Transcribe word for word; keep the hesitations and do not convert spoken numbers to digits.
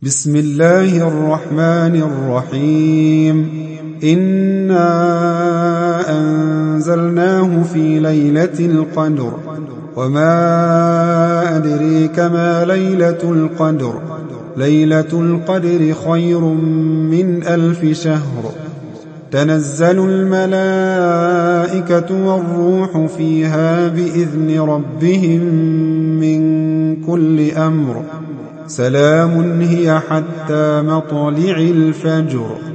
بسم الله الرحمن الرحيم إنا أنزلناه في ليلة القدر وما أدريك ما ليلة القدر ليلة القدر خير من ألف شهر تنزل الملائكة والروح فيها بإذن ربهم من كل أمر سلام هي حتى مطلع الفجر.